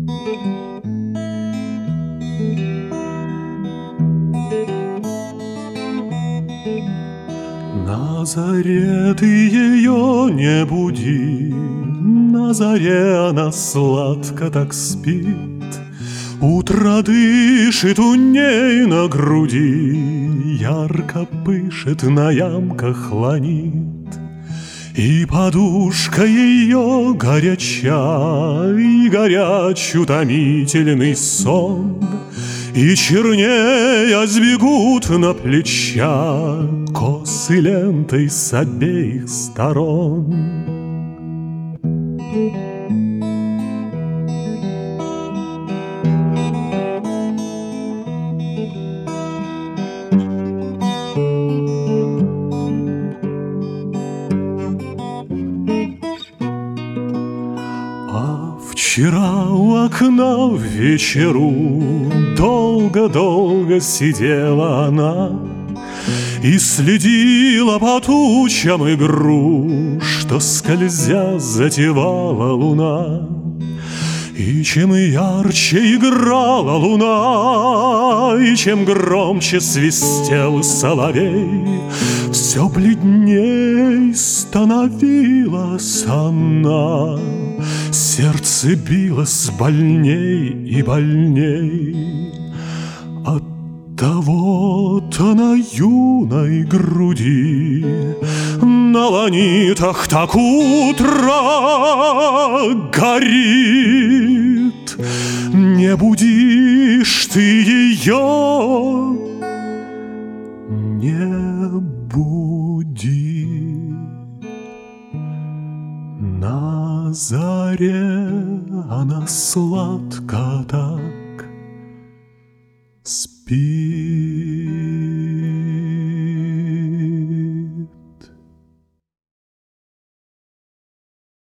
На заре ты ее не буди, на заре она сладко так спит. Утро дышит у ней на груди, ярко пышет, на ямках ланит. И подушка ее горяча, и горяч утомительный сон, и чернея сбегут на плеча косы лентой с обеих сторон. Вчера у окна в вечеру долго-долго сидела она и следила по тучам игру, что скользя затевала луна. И чем ярче играла луна, и чем громче свистел соловей, все бледней становилась она, сердце билось больней и больней. Оттого-то на юной груди, на ланитах так утро горит. Не будишь ты ее, не буди. На заре она сладко так спит.